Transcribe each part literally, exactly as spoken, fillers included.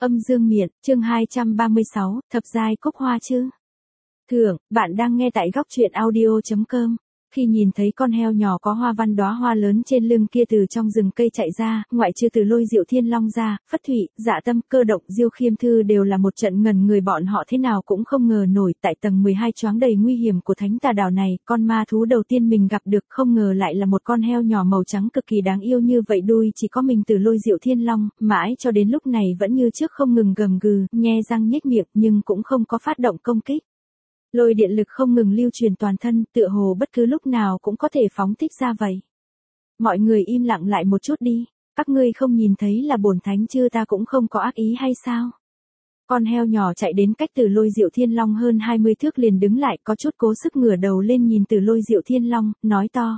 Âm dương miện, chương hai trăm ba mươi sáu, thập giai cúc hoa chứ. Thượng, bạn đang nghe tại góc truyện audio chấm com. Khi nhìn thấy con heo nhỏ có hoa văn đóa hoa lớn trên lưng kia từ trong rừng cây chạy ra, ngoại trừ Từ Lôi Diệu Thiên Long ra, Phất Thụy, Dạ Tâm, Cơ Động, Diêu Khiêm Thư đều là một trận ngần người, bọn họ thế nào cũng không ngờ nổi tại tầng mười hai choáng đầy nguy hiểm của Thánh Tà Đảo này, con ma thú đầu tiên mình gặp được không ngờ lại là một con heo nhỏ màu trắng cực kỳ đáng yêu như vậy, đuôi chỉ có mình Từ Lôi Diệu Thiên Long, mãi cho đến lúc này vẫn như trước không ngừng gầm gừ, nhe răng nhếch miệng nhưng cũng không có phát động công kích. Lôi điện lực không ngừng lưu truyền toàn thân, tựa hồ bất cứ lúc nào cũng có thể phóng thích ra vậy. Mọi người im lặng lại một chút đi, các ngươi không nhìn thấy là bổn thánh chư ta cũng không có ác ý hay sao? Con heo nhỏ chạy đến cách Từ Lôi Diệu Thiên Long hơn hai mươi thước liền đứng lại, có chút cố sức ngửa đầu lên nhìn Từ Lôi Diệu Thiên Long, nói to.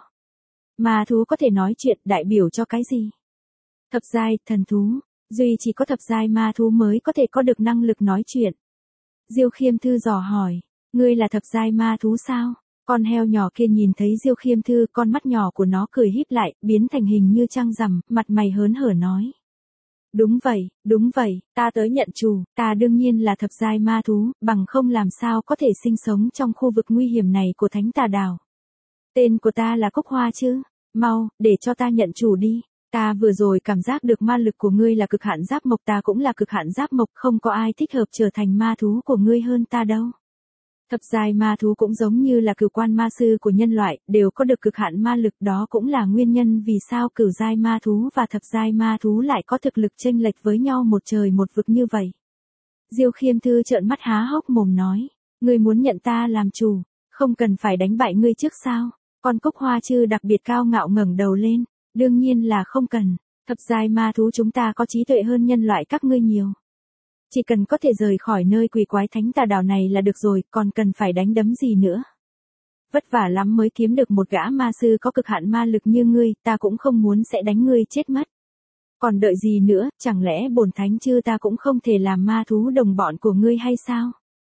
Ma thú có thể nói chuyện, đại biểu cho cái gì? Thập giai, thần thú, duy chỉ có thập giai ma thú mới có thể có được năng lực nói chuyện. Diêu Khiêm Thư dò hỏi. Ngươi là thập giai ma thú sao? Con heo nhỏ kia nhìn thấy Diêu Khiêm Thư, con mắt nhỏ của nó cười híp lại, biến thành hình như trăng rằm, mặt mày hớn hở nói. Đúng vậy, đúng vậy, ta tới nhận chủ, ta đương nhiên là thập giai ma thú, bằng không làm sao có thể sinh sống trong khu vực nguy hiểm này của Thánh Tà Đảo. Tên của ta là Cúc Hoa chứ, mau, để cho ta nhận chủ đi. Ta vừa rồi cảm giác được ma lực của ngươi là cực hạn giáp mộc, ta cũng là cực hạn giáp mộc, không có ai thích hợp trở thành ma thú của ngươi hơn ta đâu. Thập giai ma thú cũng giống như là cửu quan ma sư của nhân loại, đều có được cực hạn ma lực, đó cũng là nguyên nhân vì sao cửu giai ma thú và thập giai ma thú lại có thực lực chênh lệch với nhau một trời một vực như vậy. Diêu Khiêm Thư trợn mắt há hốc mồm nói, ngươi muốn nhận ta làm chủ, không cần phải đánh bại ngươi trước sao? Con Cúc Hoa Chư đặc biệt cao ngạo ngẩng đầu lên, đương nhiên là không cần, thập giai ma thú chúng ta có trí tuệ hơn nhân loại các ngươi nhiều. Chỉ cần có thể rời khỏi nơi quỷ quái Thánh Tà Đảo này là được rồi, còn cần phải đánh đấm gì nữa. Vất vả lắm mới kiếm được một gã ma sư có cực hạn ma lực như ngươi, ta cũng không muốn sẽ đánh ngươi chết mất. Còn đợi gì nữa, chẳng lẽ bổn thánh chư ta cũng không thể làm ma thú đồng bọn của ngươi hay sao?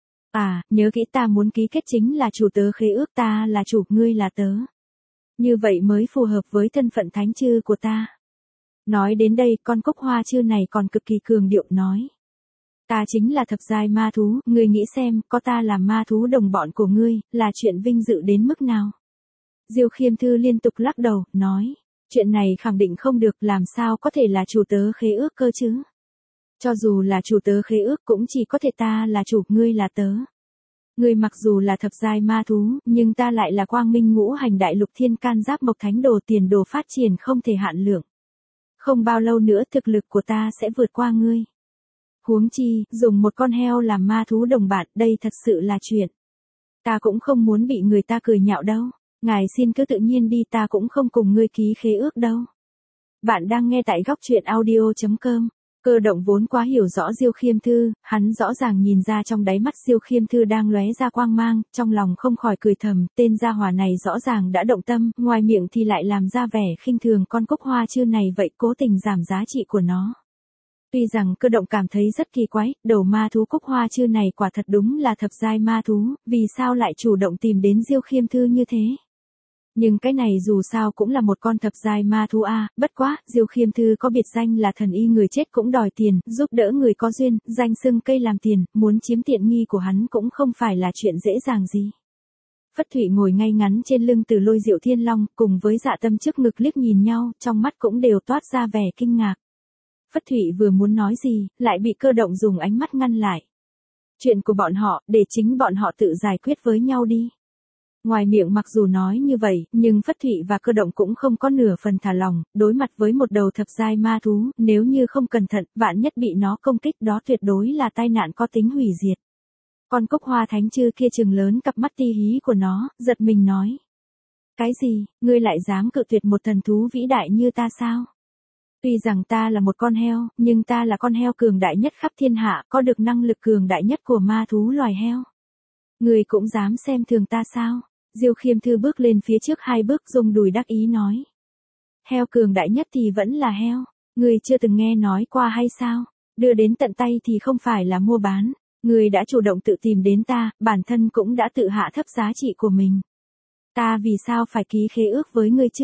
À, nhớ kỹ, ta muốn ký kết chính là chủ tớ khế ước, ta là chủ, ngươi là tớ. Như vậy mới phù hợp với thân phận thánh chư của ta. Nói đến đây, con Cúc Hoa Chư này còn cực kỳ cường điệu nói. Ta chính là thập giai ma thú, ngươi nghĩ xem, có ta làm ma thú đồng bọn của ngươi, là chuyện vinh dự đến mức nào? Diêu Khiêm Thư liên tục lắc đầu, nói, chuyện này khẳng định không được, làm sao có thể là chủ tớ khế ước cơ chứ? Cho dù là chủ tớ khế ước cũng chỉ có thể ta là chủ, ngươi là tớ. Ngươi mặc dù là thập giai ma thú, nhưng ta lại là quang minh ngũ hành đại lục thiên can giáp mộc thánh đồ, tiền đồ phát triển không thể hạn lượng. Không bao lâu nữa thực lực của ta sẽ vượt qua ngươi. Huống chi, dùng một con heo làm ma thú đồng bạn, đây thật sự là chuyện. Ta cũng không muốn bị người ta cười nhạo đâu. Ngài xin cứ tự nhiên đi, ta cũng không cùng ngươi ký khế ước đâu. Bạn đang nghe tại góc truyện audio chấm com. Cơ Động vốn quá hiểu rõ Diêu Khiêm Thư, hắn rõ ràng nhìn ra trong đáy mắt Diêu Khiêm Thư đang lóe ra quang mang, trong lòng không khỏi cười thầm, tên gia hỏa này rõ ràng đã động tâm, ngoài miệng thì lại làm ra vẻ khinh thường con Cúc Hoa Chư này vậy, cố tình giảm giá trị của nó. Tuy rằng Cơ Động cảm thấy rất kỳ quái, đầu ma thú Cúc Hoa Chư này quả thật đúng là thập giai ma thú, vì sao lại chủ động tìm đến Diêu Khiêm Thư như thế? Nhưng cái này dù sao cũng là một con thập giai ma thú a, à, bất quá, Diêu Khiêm Thư có biệt danh là thần y người chết cũng đòi tiền, giúp đỡ người có duyên, danh xưng cây làm tiền, muốn chiếm tiện nghi của hắn cũng không phải là chuyện dễ dàng gì. Phất Thụy ngồi ngay ngắn trên lưng Từ Lôi Diệu Thiên Long, cùng với Dạ Tâm trước ngực liếc nhìn nhau, trong mắt cũng đều toát ra vẻ kinh ngạc. Phất Thụy vừa muốn nói gì, lại bị Cơ Động dùng ánh mắt ngăn lại. Chuyện của bọn họ, để chính bọn họ tự giải quyết với nhau đi. Ngoài miệng mặc dù nói như vậy, nhưng Phất Thụy và Cơ Động cũng không có nửa phần thả lòng, đối mặt với một đầu thập giai ma thú, nếu như không cẩn thận, vạn nhất bị nó công kích đó tuyệt đối là tai nạn có tính hủy diệt. Con Cúc Hoa Thánh Chư kia trừng lớn cặp mắt ti hí của nó, giật mình nói. Cái gì, ngươi lại dám cự tuyệt một thần thú vĩ đại như ta sao? Tuy rằng ta là một con heo, nhưng ta là con heo cường đại nhất khắp thiên hạ, có được năng lực cường đại nhất của ma thú loài heo. Ngươi cũng dám xem thường ta sao? Diêu Khiêm Thư bước lên phía trước hai bước, dùng đùi đắc ý nói. Heo cường đại nhất thì vẫn là heo, ngươi chưa từng nghe nói qua hay sao? Đưa đến tận tay thì không phải là mua bán, ngươi đã chủ động tự tìm đến ta, bản thân cũng đã tự hạ thấp giá trị của mình. Ta vì sao phải ký khế ước với ngươi chứ?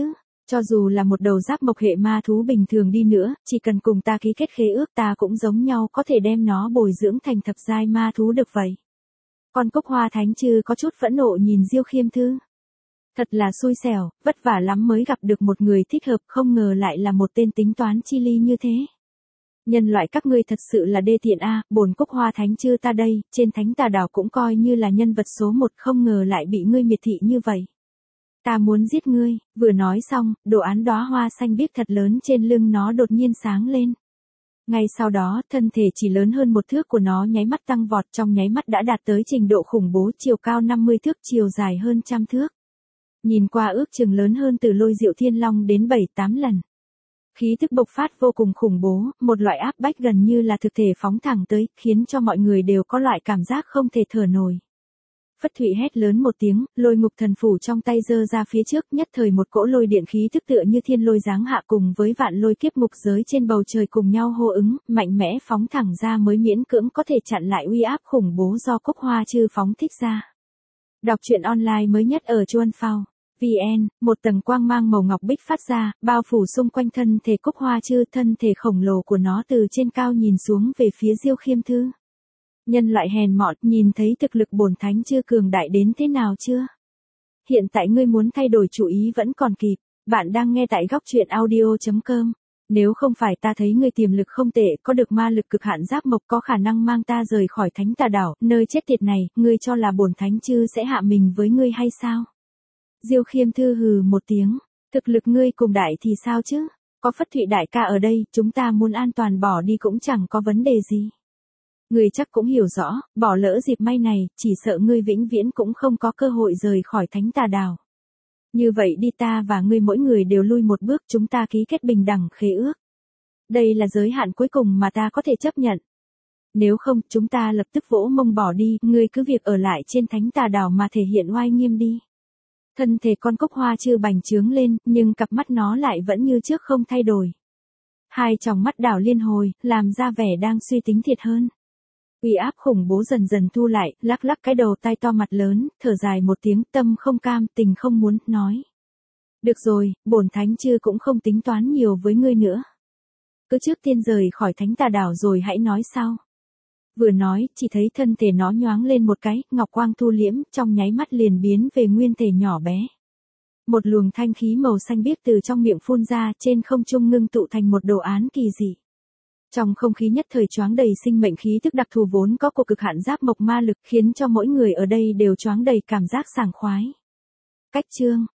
Cho dù là một đầu giáp mộc hệ ma thú bình thường đi nữa, chỉ cần cùng ta ký kết khế ước ta cũng giống nhau có thể đem nó bồi dưỡng thành thập giai ma thú được vậy. Con cúc hoa thánh chư có chút phẫn nộ nhìn Diêu Khiêm Thư. Thật là xui xẻo, vất vả lắm mới gặp được một người thích hợp, không ngờ lại là một tên tính toán chi ly như thế. Nhân loại các ngươi thật sự là đê tiện a, bổn cúc hoa thánh chư ta đây, trên thánh tà đảo cũng coi như là nhân vật số một, không ngờ lại bị ngươi miệt thị như vậy. Ta muốn giết ngươi, vừa nói xong, đồ án đóa hoa xanh biếc thật lớn trên lưng nó đột nhiên sáng lên. Ngay sau đó, thân thể chỉ lớn hơn một thước của nó nháy mắt tăng vọt, trong nháy mắt đã đạt tới trình độ khủng bố, chiều cao năm mươi thước, chiều dài hơn trăm thước. Nhìn qua ước chừng lớn hơn từ Lôi Diệu Thiên Long đến bảy tám lần. Khí tức bộc phát vô cùng khủng bố, một loại áp bách gần như là thực thể phóng thẳng tới, khiến cho mọi người đều có loại cảm giác không thể thở nổi. Phất Thụy hét lớn một tiếng, lôi ngục thần phủ trong tay giơ ra phía trước, nhất thời một cỗ lôi điện khí tức tựa như thiên lôi giáng hạ cùng với vạn lôi kiếp ngục giới trên bầu trời cùng nhau hô ứng, mạnh mẽ phóng thẳng ra mới miễn cưỡng có thể chặn lại uy áp khủng bố do cúc hoa chư phóng thích ra. Đọc truyện online mới nhất ở Chuan Phao. vê en, một tầng quang mang màu ngọc bích phát ra, bao phủ xung quanh thân thể cúc hoa chư, thân thể khổng lồ của nó từ trên cao nhìn xuống về phía Diêu Khiêm Thư. Nhân loại hèn mọn, nhìn thấy thực lực bổn thánh chưa cường đại đến thế nào chưa? Hiện tại ngươi muốn thay đổi chủ ý vẫn còn kịp, bạn đang nghe tại góc truyện audio chấm com. Nếu không phải ta thấy ngươi tiềm lực không tệ, có được ma lực cực hạn giáp mộc, có khả năng mang ta rời khỏi thánh tà đảo, nơi chết tiệt này, ngươi cho là bổn thánh chư sẽ hạ mình với ngươi hay sao? Diêu Khiêm Thư hừ một tiếng, thực lực ngươi cùng đại thì sao chứ? Có Phất Thụy đại ca ở đây, chúng ta muốn an toàn bỏ đi cũng chẳng có vấn đề gì. Ngươi chắc cũng hiểu rõ, bỏ lỡ dịp may này, chỉ sợ ngươi vĩnh viễn cũng không có cơ hội rời khỏi thánh tà đảo. Như vậy đi, ta và ngươi mỗi người đều lui một bước, chúng ta ký kết bình đẳng khế ước. Đây là giới hạn cuối cùng mà ta có thể chấp nhận. Nếu không, chúng ta lập tức vỗ mông bỏ đi, ngươi cứ việc ở lại trên thánh tà đảo mà thể hiện oai nghiêm đi. Thân thể con cúc hoa chưa bành trướng lên, nhưng cặp mắt nó lại vẫn như trước không thay đổi. Hai tròng mắt đảo liên hồi, làm ra vẻ đang suy tính thiệt hơn. Uy áp khủng bố dần dần thu lại, lắc lắc cái đầu tai to mặt lớn, thở dài một tiếng, tâm không cam, tình không muốn, nói. Được rồi, bổn thánh chư cũng không tính toán nhiều với ngươi nữa. Cứ trước tiên rời khỏi thánh tà đảo rồi hãy nói sau. Vừa nói, chỉ thấy thân thể nó nhoáng lên một cái, ngọc quang thu liễm, trong nháy mắt liền biến về nguyên thể nhỏ bé. Một luồng thanh khí màu xanh biếc từ trong miệng phun ra, trên không trung ngưng tụ thành một đồ án kỳ dị. Trong không khí nhất thời choáng đầy sinh mệnh khí tức đặc thù vốn có của cực hạn giáp mộc ma lực, khiến cho mỗi người ở đây đều choáng đầy cảm giác sảng khoái. Cách chương